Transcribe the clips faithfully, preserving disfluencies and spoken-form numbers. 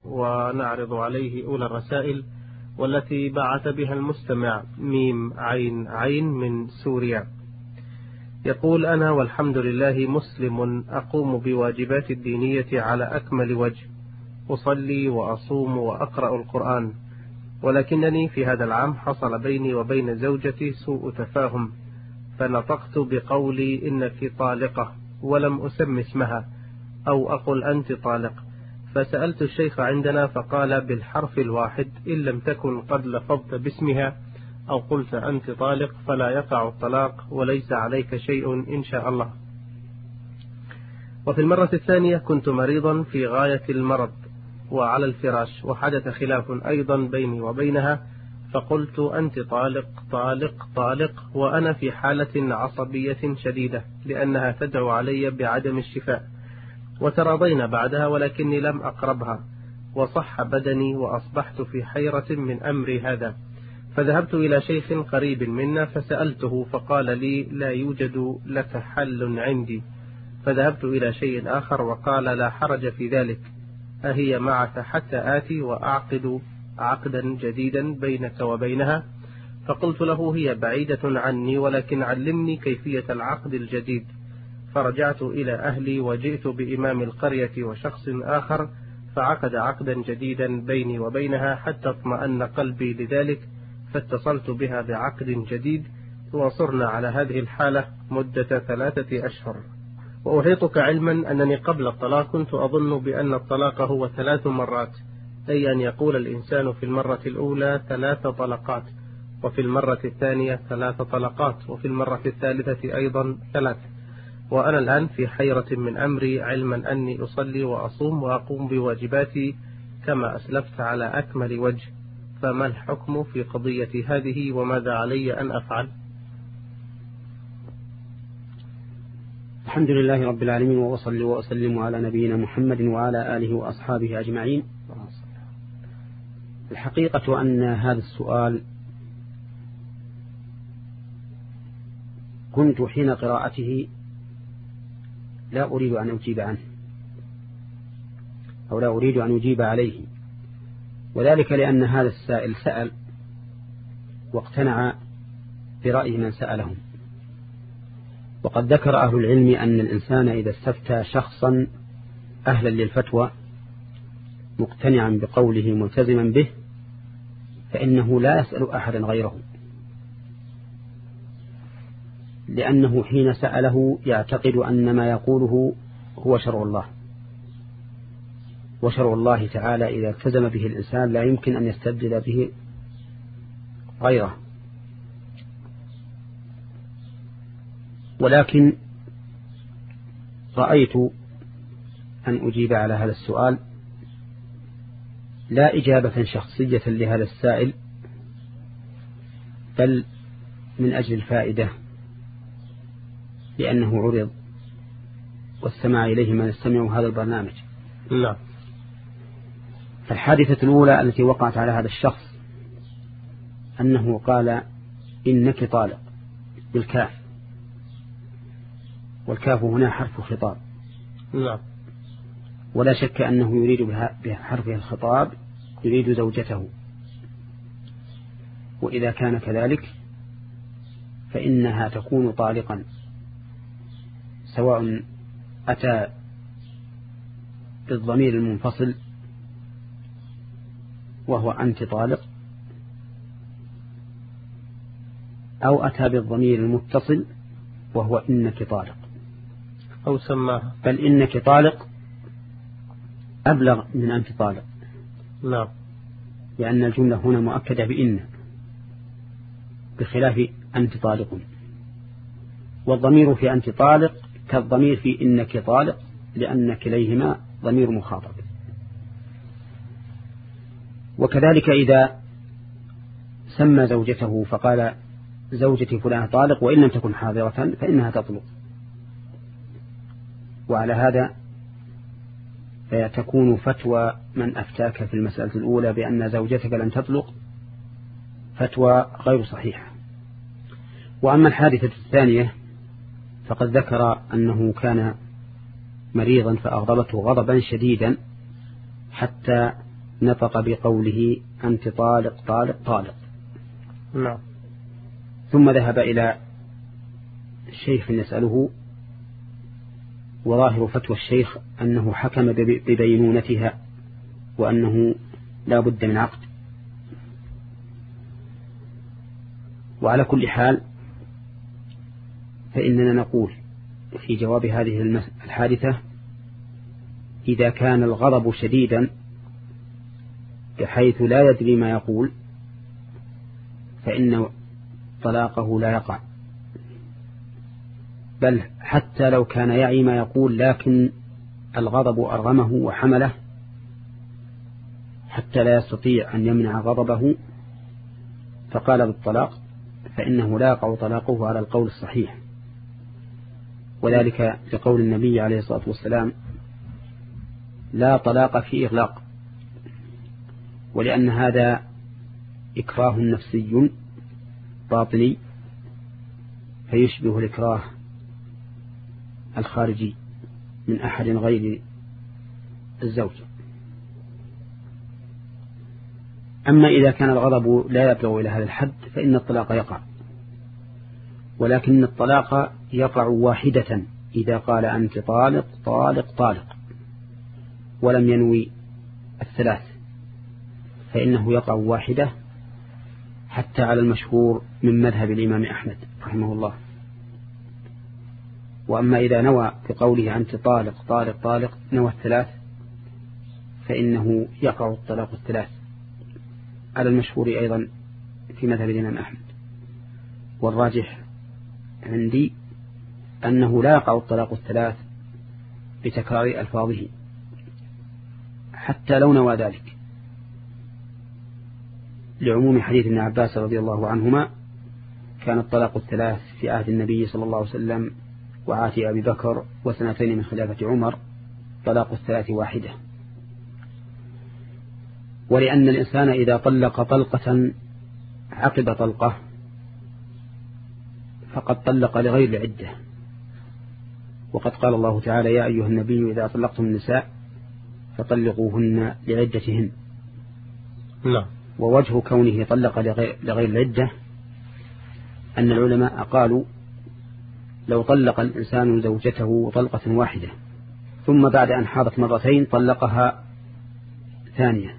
ونعرض عليه أولى الرسائل والتي بعث بها المستمع ميم عين عين من سوريا. يقول: أنا والحمد لله مسلم أقوم بواجبات الدينية على أكمل وجه، أصلي وأصوم وأقرأ القرآن، ولكنني في هذا العام حصل بيني وبين زوجتي سوء تفاهم، فنطقت بقولي إنك طالقة ولم أسمي اسمها أو أقل أنت طالق، فسألت الشيخ عندنا فقال بالحرف الواحد إن لم تكن قد لفظت باسمها أو قلت أنت طالق فلا يقع الطلاق وليس عليك شيء إن شاء الله. وفي المرة الثانية كنت مريضا في غاية المرض وعلى الفراش، وحدث خلاف أيضا بيني وبينها، فقلت أنت طالق طالق طالق وأنا في حالة عصبية شديدة لأنها تدعو علي بعدم الشفاء، وتراضينا بعدها ولكني لم أقربها، وصح بدني وأصبحت في حيرة من أمري هذا، فذهبت إلى شيخ قريب منا فسألته فقال لي لا يوجد لك حل عندي، فذهبت إلى شيء آخر وقال لا حرج في ذلك، أهي معك حتى آتي وأعقد عقدا جديدا بينك وبينها؟ فقلت له هي بعيدة عني ولكن علمني كيفية العقد الجديد، فرجعت إلى أهلي وجئت بإمام القرية وشخص آخر فعقد عقدا جديدا بيني وبينها حتى اطمأن قلبي لذلك، فاتصلت بها بعقد جديد وصرنا على هذه الحالة مدة ثلاثة أشهر. وأحيطك علما أنني قبل الطلاق كنت أظن بأن الطلاق هو ثلاث مرات، أي أن يقول الإنسان في المرة الأولى ثلاث طلقات، وفي المرة الثانية ثلاث طلقات، وفي المرة الثالثة أيضا ثلاث، وأنا الآن في حيرة من أمري علما أني أصلي وأصوم وأقوم بواجباتي كما أسلفت على أكمل وجه، فما الحكم في قضية هذه وماذا علي أن أفعل؟ الحمد لله رب العالمين، وأصلي وأسلم على نبينا محمد وعلى آله وأصحابه أجمعين. الحقيقة أن هذا السؤال كنت حين قراءته لا أريد أن أجيب عنه أو لا أريد أن أجيب عليه، وذلك لأن هذا السائل سأل واقتنع برأي من سألهم، وقد ذكر أهل العلم أن الإنسان إذا استفتى شخصا أهلا للفتوى مقتنعا بقوله ملتزما به فإنه لا يسأل أحدا غيره، لأنه حين سأله يعتقد أن ما يقوله هو شرع الله، وشرع الله تعالى إذا التزم به الإنسان لا يمكن أن يستبدل به غيره. ولكن رأيت أن أجيب على هذا السؤال لا إجابة شخصية لهذا السائل، بل من أجل الفائدة، لأنه عرض واستمع إليه من يستمع هذا البرنامج. لا. فالحادثة الأولى التي وقعت على هذا الشخص أنه قال إنك طالق بالكاف، والكاف هنا حرف خطاب. لا. ولا شك أنه يريد بحرفه الخطاب يريد زوجته، وإذا كان كذلك فإنها تكون طالقا سواء أتى بالضمير المنفصل وهو أنت طالق أو أتى بالضمير المتصل وهو إنك طالق، أو سماها، بل إنك طالق أبلغ من أنت طالق. لا. لأن الجملة هنا مؤكدة بإن بخلاف أنت طالق، والضمير في أنت طالق كالضمير في إنك طالق لأن كليهما ضمير مخاطب. وكذلك إذا سمى زوجته فقال زوجتي فلان طالق وإن لم تكن حاضرة فإنها تطلق، وعلى هذا تكون فتوى من أفتاك في المسألة الأولى بأن زوجتك لن تطلق فتوى غير صحيحة. وأما الحادثة الثانية فقد ذكر أنه كان مريضا فأغضبته غضبا شديدا حتى نطق بقوله أنت طالق طالق طالق. نعم. ثم ذهب إلى الشيخ يسأله، وظاهر فتوى الشيخ أنه حكم ببينونتها وأنه لا بد من عقد. وعلى كل حال فإننا نقول في جواب هذه الحادثة: إذا كان الغضب شديدا بحيث لا يدري ما يقول فإن طلاقه لا يقع، بل حتى لو كان يعي ما يقول لكن الغضب أرغمه وحمله حتى لا يستطيع أن يمنع غضبه فقال بالطلاق، فإنه لا يقع طلاقه على القول الصحيح، وذلك لقول النبي عليه الصلاة والسلام: لا طلاق في إغلاق، ولأن هذا إكراه نفسي باطني فيشبه الإكراه الخارجي من أحد غير الزوج. أما إذا كان الغضب لا يبلغ إلى هذا الحد فإن الطلاق يقع، ولكن الطلاق يقع واحدة إذا قال أنت طالق طالق طالق ولم ينوي الثلاث، فإنه يقع واحدة حتى على المشهور من مذهب الإمام أحمد رحمه الله. وأما إذا نوى بقوله أنت طالق طالق طالق نوى الثلاث فإنه يقع الطلاق الثلاث على المشهور أيضا في مذهب الإمام أحمد. والراجح عندي أنه لا يقع الطلاق الثلاث بتكرار ألفاظه حتى لو نوى ذلك، لعموم حديث ابن عباس رضي الله عنهما: كان الطلاق الثلاث في عهد النبي صلى الله عليه وسلم وعهد أبي بكر وسنتين من خلافة عمر، طلاق الثلاث واحدة. ولأن الإنسان إذا طلق طلقة عقب طلقة فقد طلق لغير العدة، وقد قال الله تعالى: يا أيها النبي إذا طلقتم النساء فطلقوهن لعدتهن. لا. ووجه كونه طلق لغير العدة أن العلماء قالوا: لو طلق الإنسان زوجته طلقة واحدة ثم بعد أن حاضت مرتين طلقها ثانية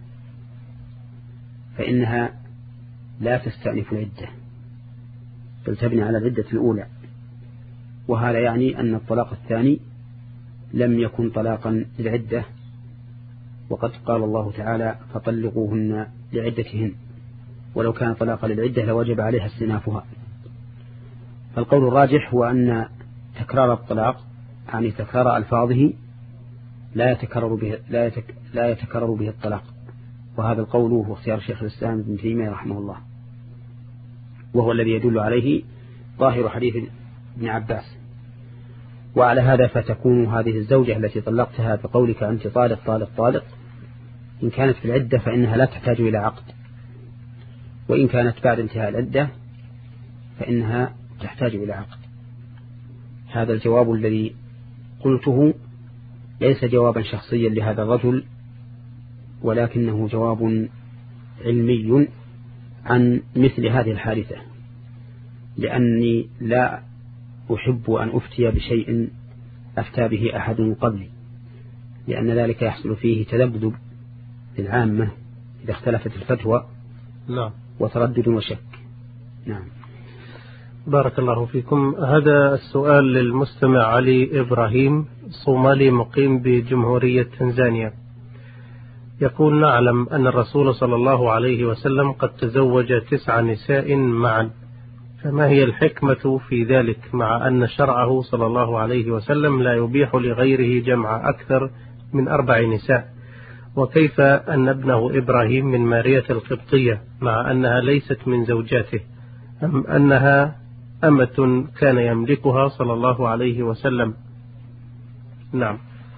فإنها لا تستأنف العدة بل تبني على العدة الأولى، وهذا يعني أن الطلاق الثاني لم يكن طلاقا للعدة، وقد قال الله تعالى: فطلقوهن لعدتهن، ولو كان طلاقا للعدة لوجب عليها استئنافها. فالقول الراجح هو أن تكرار الطلاق يعني تكرار ألفاظه لا يتكرر به لا, يتك لا يتكرر به الطلاق، وهذا القول هو اختيار شيخ الإسلام ابن تيمية رحمه الله، وهو الذي يدل عليه ظاهر حديث ابن عباس. وعلى هذا فتكون هذه الزوجة التي طلقتها بقولك أنت طالق طالق طالق إن كانت في العدة فإنها لا تحتاج إلى عقد، وإن كانت بعد انتهاء العدة فإنها تحتاج إلى عقد. هذا الجواب الذي قلته ليس جوابا شخصيا لهذا الرجل، ولكنه جواب علمي عن مثل هذه الحادثة، لأني لا أحب أن أفتي بشيء أفتى به أحد قبلي، لأن ذلك يحصل فيه تذبذب للعامة إذا اختلفت الفتوى نعم وتردد وشك. نعم. بارك الله فيكم. هذا السؤال للمستمع علي إبراهيم، صومالي مقيم بجمهورية تنزانيا، يقول: نعلم أن الرسول صلى الله عليه وسلم قد تزوج تسع نساء معا، فما هي الحكمة في ذلك مع أن شرعه صلى الله عليه وسلم لا يبيح لغيره جمع أكثر من أربع نساء؟ وكيف أن ابنه إبراهيم من مارية القبطية مع أنها ليست من زوجاته، أم أنها أمة كان يملكها صلى الله عليه وسلم؟ نعم.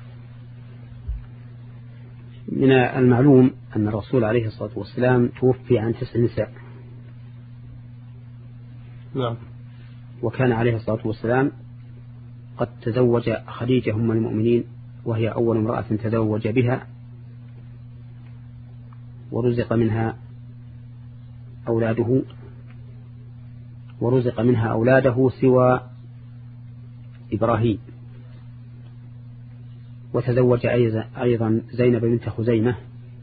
من المعلوم أن الرسول عليه الصلاة والسلام توفي عن تسع نساء. نعم. وكان عليه الصلاة والسلام قد تزوج خديجة أم المؤمنين، وهي أول امرأة تزوج بها، ورزق منها أولاده ورزق منها أولاده سوى إبراهيم، وتزوج أيضا زينب بنت خزيمة،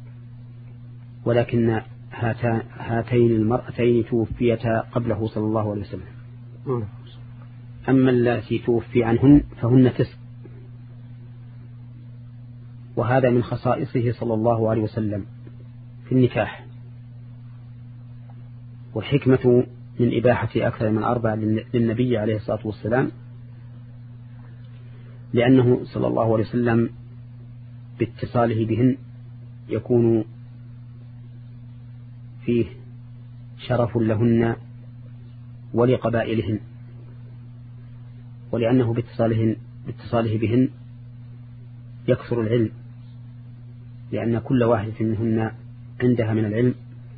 ولكن هاتين المرأتين توفيتا قبله صلى الله عليه وسلم. أما التي توفي عنهن فهن تسع، وهذا من خصائصه صلى الله عليه وسلم في النكاح. والحكمة من إباحة أكثر من أربع للنبي عليه الصلاة والسلام لأنه صلى الله عليه وسلم باتصاله بهن يكون فيه شرف لهن ولقبائلهن، ولأنه باتصالهن باتصاله بهن يكثر العلم، لأن كل واحد منهن عندها من العلم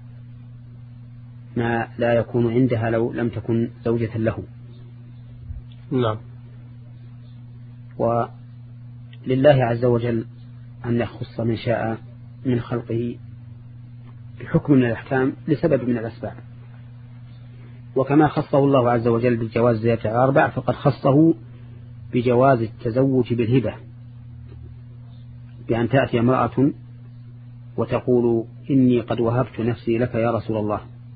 ما لا يكون عندها لو لم تكن زوجة له. نعم. ولله عز وجل أن يخص من شاء من خلقه بحكم من الأحكام لسبب من الأسباب، وكما خصه الله عز وجل بالجواز زيادة على أربع فقد خصه بجواز التزوج بالهبة، بأن تأتي امرأة وتقول إني قد وهبت نفسي لك يا رسول الله،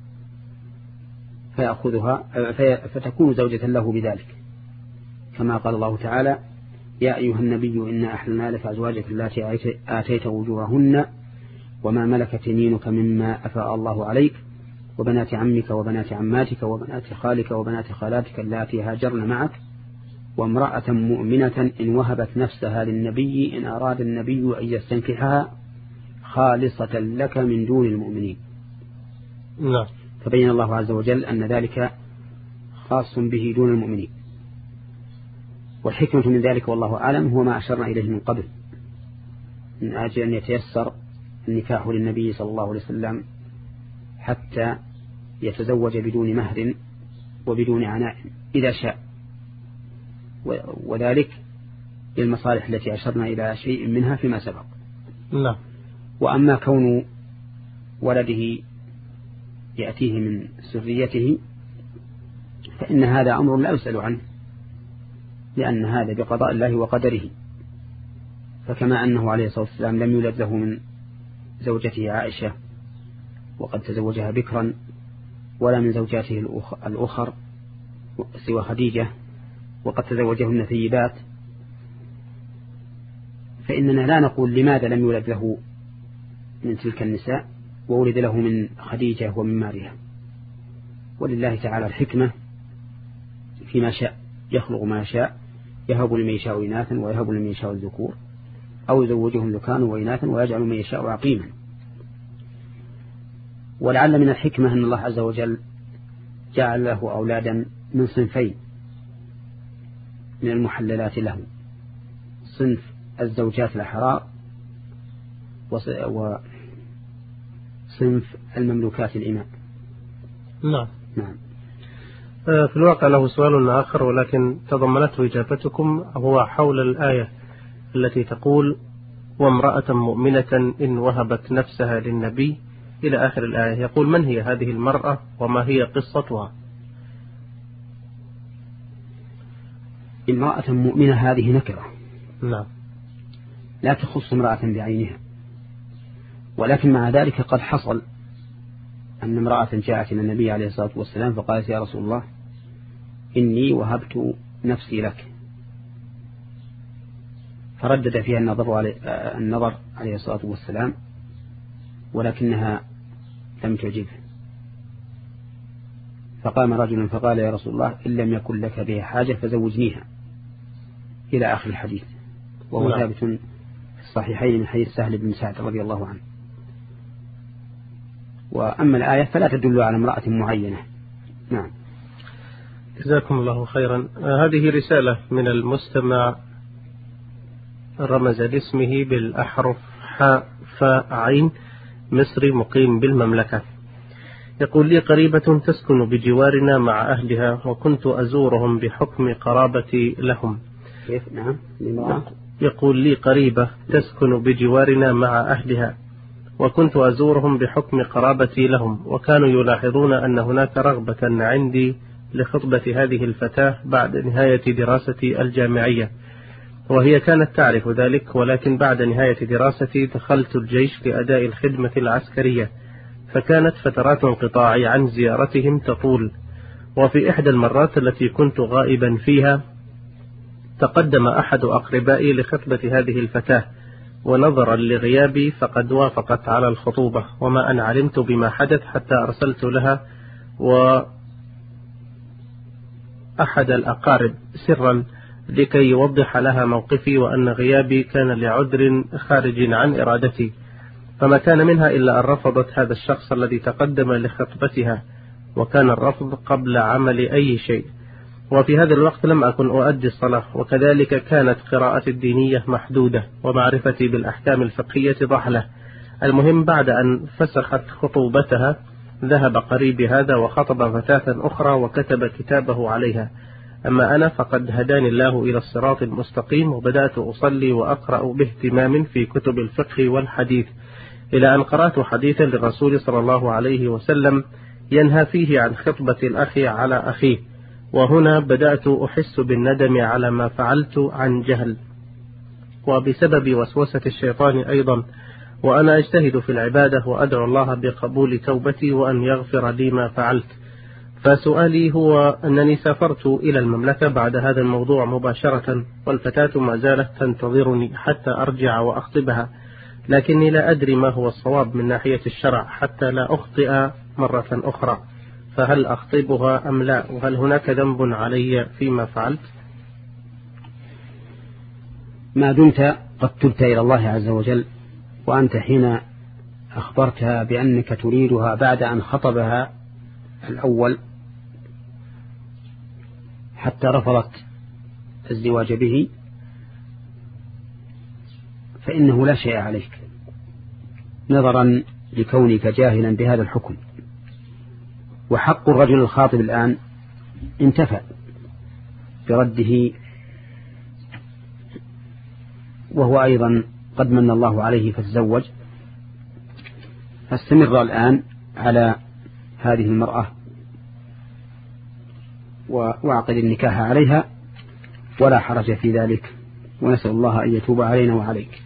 فيأخذها فتكون زوجة له بذلك، كما قال الله تعالى يا أيها النبي إنا أحللنا لك أزواجك التي آتيت وجوههن وما ملكت يمينك مما أفاء الله عليك وبنات عمك وبنات عماتك وبنات خالك وبنات خالاتك اللاتي هاجرن معك وامرأة مؤمنة إن وهبت نفسها للنبي إن أراد النبي أن يستنكحها خالصة لك من دون المؤمنين. نعم. فبين الله عز وجل أن ذلك خاص به دون المؤمنين، والحكمة من ذلك والله أعلم هو ما أشرنا إليه من قبل، من أجل أن يتيسر النكاح للنبي صلى الله عليه وسلم حتى يتزوج بدون مهر وبدون عناء إذا شاء، وذلك للمصالح التي أشرنا إلى شيء منها فيما سبق. لا. وأما كون ولده يأتيه من سريته فإن هذا أمر لا يسأل عنه، لأن هذا بقضاء الله وقدره، فكما أنه عليه الصلاة والسلام لم يولد له من زوجته عائشة وقد تزوجها بكرا، ولا من زوجاته الأخر سوى خديجة وقد تزوجهن ثيبات، فإننا لا نقول لماذا لم يولد له من تلك النساء وولد له من خديجة ومن ماريا، ولله تعالى الحكمة فيما شاء، يخلق ما شاء، يهب لمن يشاء إناثا ويهب لمن يشاء الذكور أو يزوجهم ذكرانا وإناثا ويجعل من يشاء عقيما. ولعل من الحكمة أن الله عز وجل جعل له أولادا من صنفين من المحللات له، صنف الزوجات الأحرار وصنف المملوكات الإماء. نعم. نعم. في الواقع له سؤال آخر ولكن تضمنته إجابتكم، هو حول الآية التي تقول وامرأة مؤمنة إن وهبت نفسها للنبي إلى آخر الآية، يقول من هي هذه المرأة وما هي قصتها؟ امرأة مؤمنة هذه نكرة، نعم، لا تخص امرأة بعينها، ولكن مع ذلك قد حصل أن امرأة جاءت إلى النبي عليه الصلاة والسلام فقالت يا رسول الله إني وهبت نفسي لك، فردد فيها النظر عليه, النظر عليه الصلاة والسلام ولكنها لم تعجبه، فقام رجل فقال يا رسول الله إن لم يكن لك بها حاجة فزوجنيها إلى آخر الحديث، وهو ثابت في الصحيحين من حديث سهل بن سعد رضي الله عنه. وأما الآية فلا تدل على امرأة معينة. نعم. جزاكم الله خيرا. هذه رسالة من المستمع رمز لاسمه بالأحرف حاء فاء عين، مصري مقيم بالمملكة. يقول لي قريبة تسكن بجوارنا مع أهلها وكنت أزورهم بحكم قرابتي لهم. كيف؟ نعم. يقول لي قريبة تسكن بجوارنا مع أهلها وكنت أزورهم بحكم قرابتي لهم، وكانوا يلاحظون أن هناك رغبة عندي لخطبة هذه الفتاة بعد نهاية دراستي الجامعية، وهي كانت تعرف ذلك، ولكن بعد نهاية دراستي دخلت الجيش لأداء الخدمة العسكرية، فكانت فترات انقطاعي عن زيارتهم تطول. وفي إحدى المرات التي كنت غائبا فيها تقدم أحد أقربائي لخطبة هذه الفتاة، ونظرا لغيابي فقد وافقت على الخطوبة، وما أن علمت بما حدث حتى أرسلت لها وأحد الأقارب سرا لكي يوضح لها موقفي، وأن غيابي كان لعذر خارج عن إرادتي، فما كان منها إلا أن رفضت هذا الشخص الذي تقدم لخطبتها، وكان الرفض قبل عمل أي شيء. وفي هذا الوقت لم أكن أؤدي الصلاة، وكذلك كانت قراءتي الدينية محدودة، ومعرفتي بالأحكام الفقهية ضحلة. المهم بعد أن فسخت خطوبتها ذهب قريبي هذا وخطب فتاة أخرى وكتب كتابه عليها. أما أنا فقد هداني الله إلى الصراط المستقيم، وبدأت أصلي وأقرأ باهتمام في كتب الفقه والحديث، إلى أن قرأت حديثا للرسول صلى الله عليه وسلم ينهى فيه عن خطبة الأخ على أخيه، وهنا بدأت أحس بالندم على ما فعلت عن جهل، وبسبب وسوسة الشيطان أيضا، وأنا أجتهد في العبادة وأدعو الله بقبول توبتي وأن يغفر لي ما فعلت. فسؤالي هو أنني سافرت إلى المملكة بعد هذا الموضوع مباشرة، والفتاة ما زالت تنتظرني حتى أرجع وأخطبها، لكني لا أدري ما هو الصواب من ناحية الشرع حتى لا أخطئ مرة أخرى، فهل أخطبها أم لا؟ وهل هناك ذنب علي فيما فعلت؟ ما دمت قد تبت إلى الله عز وجل، وأنت حين أخبرتها بأنك تريدها بعد أن خطبها الأول حتى رفضت الزواج به، فإنه لا شيء عليك نظرا لكونك جاهلا بهذا الحكم. وحق الرجل الخاطب الآن انتفى برده، وهو أيضا قد من الله عليه فتزوج، فاستمر الآن على هذه المرأة واعقد النكاح عليها ولا حرج في ذلك، ونسأل الله أن يتوب علينا وعليك.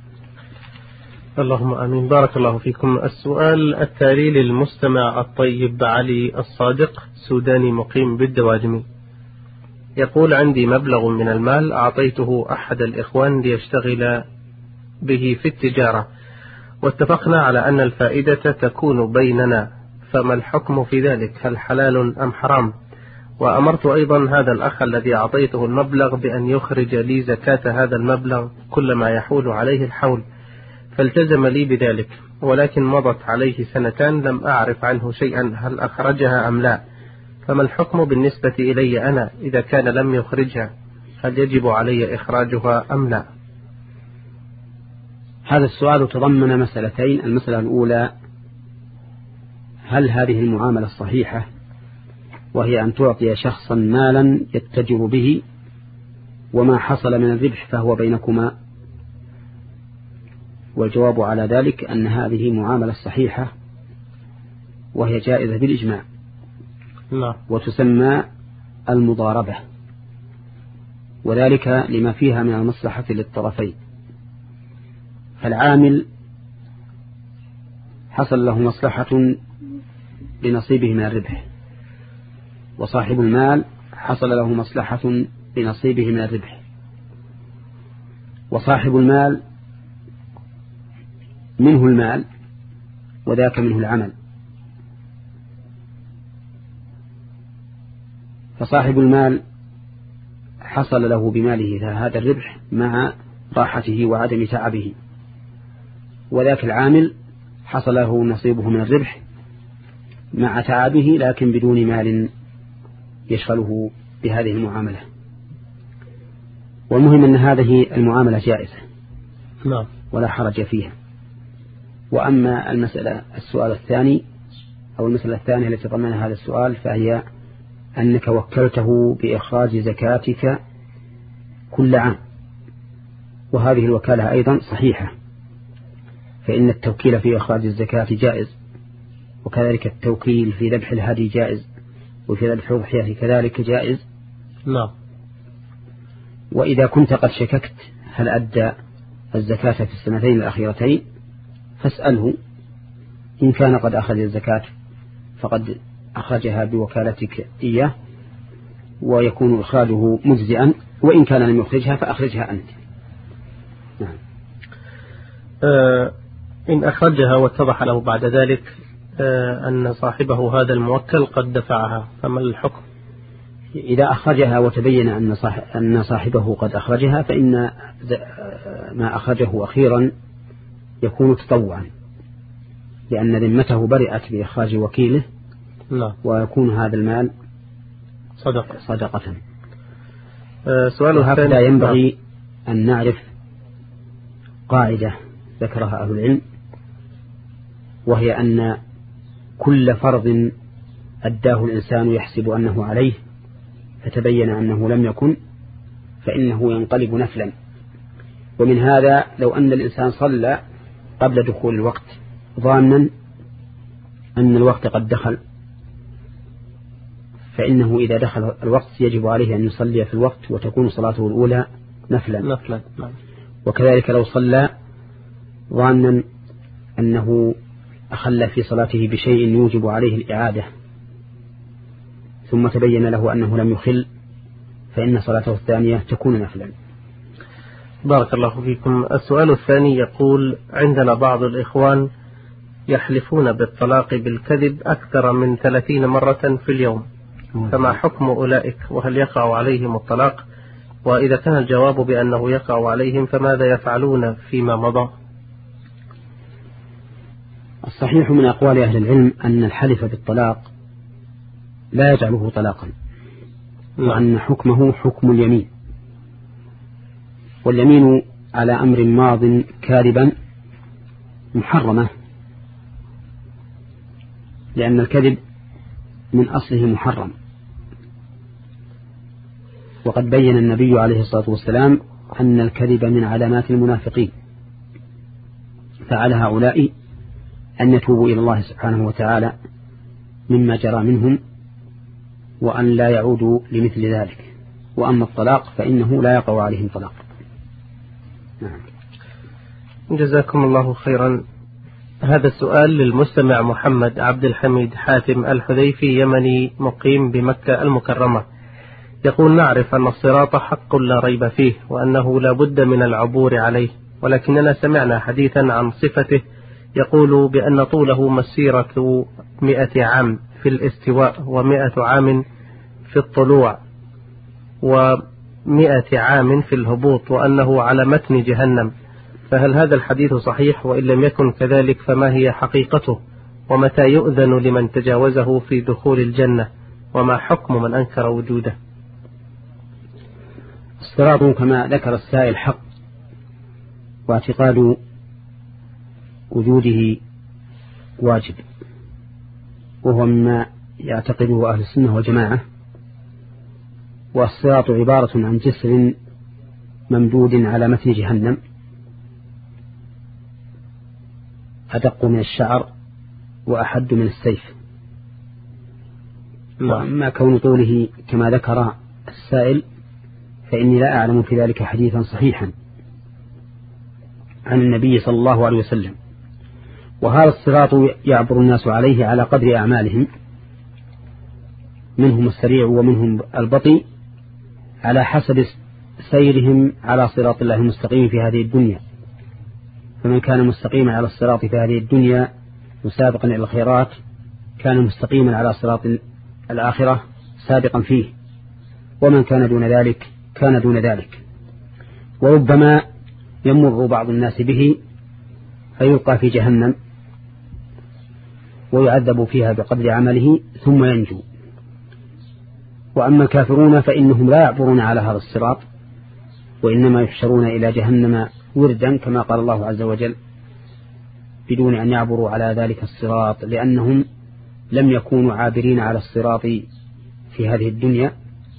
اللهم آمين. بارك الله فيكم. السؤال التالي للمستمع الطيب علي الصادق، سوداني مقيم بالدواجمي، يقول: عندي مبلغ من المال أعطيته أحد الإخوان ليشتغل به في التجارة، واتفقنا على أن الفائدة تكون بيننا، فما الحكم في ذلك؟ هل حلال أم حرام؟ وأمرت أيضا هذا الأخ الذي أعطيته المبلغ بأن يخرج لي زكاة هذا المبلغ كلما يحول عليه الحول، فالتزم لي بذلك، ولكن مضت عليه سنتان لم أعرف عنه شيئا، هل أخرجها أم لا؟ فما الحكم بالنسبة إلي أنا إذا كان لم يخرجها؟ هل يجب علي إخراجها أم لا؟ هذا السؤال تضمن مسألتين. المسألة الأولى: هل هذه المعاملة صحيحة، وهي أن تعطي شخصا مالا يتجر به، وما حصل من الربح فهو بينكما؟ والجواب على ذلك أن هذه معاملة صحيحة، وهي جائزة بالإجماع، لا. وتسمى المضاربة، وذلك لما فيها من المصلحة للطرفين. فالعامل حصل له مصلحة بنصيبه من الربح، وصاحب المال حصل له مصلحة بنصيبه من الربح. وصاحب المال منه المال وذاك منه العمل، فصاحب المال حصل له بماله هذا الربح مع راحته وعدم تعبه، وذاك العامل حصل له نصيبه من الربح مع تعبه لكن بدون مال يشغله بهذه المعاملة. والمهم أن هذه المعاملة جائزة لا. ولا حرج فيها. وأما المسألة السؤال الثاني أو المسألة الثانية التي ضمنها هذا السؤال، فهي أنك وكلته بإخراج زكاتك كل عام، وهذه الوكالة أيضا صحيحة، فإن التوكيل في إخراج الزكاة جائز، وكذلك التوكيل في ذبح الهدي جائز، وفي ذبح الأضحية كذلك جائز. نعم. وإذا كنت قد شككت هل أدى الزكاة في السنتين الأخيرتين فاسأله، إن كان قد أخذ الزكاة فقد أخرجها بوكالتك إياه ويكون إخراجه مجزئا، وإن كان لم يخرجها فأخرجها أنت. نعم. آه إن أخرجها واتضح له بعد ذلك آه أن صاحبه هذا الموكل قد دفعها فما الحكم؟ إذا أخرجها وتبين أن أن صاحبه قد أخرجها فإن ما أخرجه أخيرا يكون تطوعا، لأن ذمته برئت بإخراج وكيله. لا. ويكون هذا المال صدقة. صدقة. أه سؤال هكذا ينبغي أن نعرف قاعدة ذكرها أهل العلم، وهي أن كل فرض أداه الإنسان يحسب أنه عليه فتبين أنه لم يكن فإنه ينقلب نفلا. ومن هذا لو أن الإنسان صلى قبل دخول الوقت ظانا أن الوقت قد دخل، فإنه إذا دخل الوقت يجب عليه أن يصلي في الوقت وتكون صلاته الأولى نفلا. نفلا. وكذلك لو صلى ظانا أنه أخل في صلاته بشيء يوجب عليه الإعادة ثم تبين له أنه لم يخل فإن صلاته الثانية تكون نفلا. بارك الله فيكم. السؤال الثاني يقول: عندنا بعض الإخوان يحلفون بالطلاق بالكذب أكثر من ثلاثين مرة في اليوم، فما حكم أولئك، وهل يقع عليهم الطلاق؟ وإذا كان الجواب بأنه يقع عليهم فماذا يفعلون فيما مضى؟ الصحيح من أقوال أهل العلم أن الحلف بالطلاق لا يجعله طلاقا، وأن حكمه حكم اليمين، واليمين على أمر ماض كاذبا محرمة، لأن الكذب من أصله محرم. وقد بين النبي عليه الصلاة والسلام أن الكذب من علامات المنافقين، فعلى هؤلاء أن يتوبوا إلى الله سبحانه وتعالى مما جرى منهم وأن لا يعودوا لمثل ذلك. وأما الطلاق فإنه لا يقع عليهم طلاق. نعم. جزاكم الله خيرا. هذا السؤال للمستمع محمد عبد الحميد حاتم الحذيفي، يمني مقيم بمكة المكرمة، يقول: نعرف أن الصراط حق لا ريب فيه، وأنه لا بد من العبور عليه، ولكننا سمعنا حديثا عن صفته يقول بأن طوله مسيرة مئة عام في الاستواء، ومئة عام في الطلوع، ومئة عام في الهبوط، وأنه على متن جهنم، فهل هذا الحديث صحيح؟ وإن لم يكن كذلك فما هي حقيقته؟ ومتى يؤذن لمن تجاوزه في دخول الجنة؟ وما حكم من أنكر وجوده؟ الصراط كما ذكر السائل حق، واعتقاد وجوده واجب، وهو مما يعتقده أهل السنة والجماعة. والصراط عبارة عن جسر ممدود على متن جهنم أدق من الشعر وأحد من السيف. وأما كون طوله كما ذكر السائل فإني لا أعلم في ذلك حديثا صحيحا عن النبي صلى الله عليه وسلم. وهذا الصراط يعبر الناس عليه على قدر أعمالهم، منهم السريع ومنهم البطيء، على حسب سيرهم على صراط الله المستقيم في هذه الدنيا. فمن كان مستقيما على الصراط في هذه الدنيا مسابقا إلى الخيرات كان مستقيما على صراط الآخرة سابقا فيه، ومن كان دون ذلك كان دون ذلك. وربما يمر بعض الناس به فيلقى في جهنم ويعذب فيها بقدر عمله ثم ينجو. وأما الكافرون فإنهم لا يعبرون على هذا الصراط، وإنما يحشرون إلى جهنم وردا كما قال الله عز وجل، بدون أن يعبروا على ذلك الصراط، لأنهم لم يكونوا عابرين على الصراط في هذه الدنيا،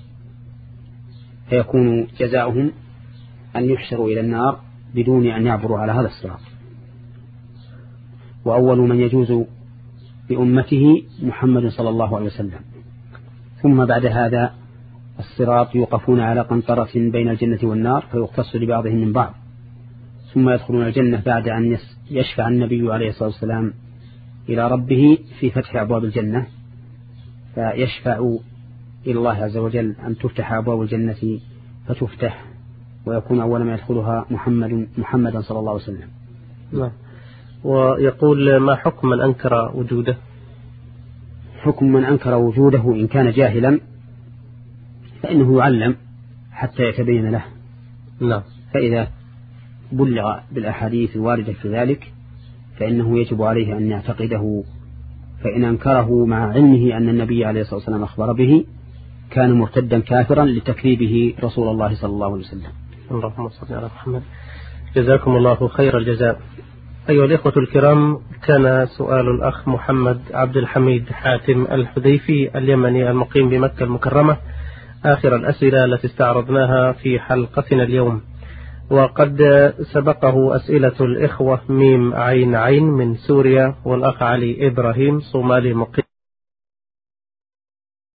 فيكون جزاؤهم أن يحشروا إلى النار بدون أن يعبروا على هذا الصراط. وأول من يجوز بأمته محمد صلى الله عليه وسلم. ثم بعد هذا الصراط يوقفون على قنطرة بين الجنة والنار فيختص لبعضهم من بعض، ثم يدخلون الجنة بعد أن يشفع النبي عليه الصلاة والسلام إلى ربه في فتح أبواب الجنة، فيشفع إلى الله عز وجل أن تفتح أبواب الجنة فتفتح، ويكون أول ما يدخلها محمد محمدا صلى الله عليه وسلم. نعم. ويقول ما حكم من أنكر وجوده؟ حكم من أنكر وجوده إن كان جاهلا فإنه يعلم حتى يتبين له. نعم. فإذا بلغ بالأحاديث الواردة في ذلك فإنه يجب عليه أن يعتقده، فإن أنكره مع علمه أن النبي عليه الصلاة والسلام أخبر به كان مرتدا كافرا لتكذيبه رسول الله صلى الله عليه وسلم. اللهم صل على محمد. جزاكم الله خير الجزاء. أيها الإخوة الكرام، كان سؤال الأخ محمد عبد الحميد حاتم الحذيفي اليمني المقيم بمكة المكرمة آخر الأسئلة التي استعرضناها في حلقتنا اليوم، وقد سبقه أسئلة الإخوة ميم عين عين من سوريا، والأخ علي إبراهيم صومالي مقيم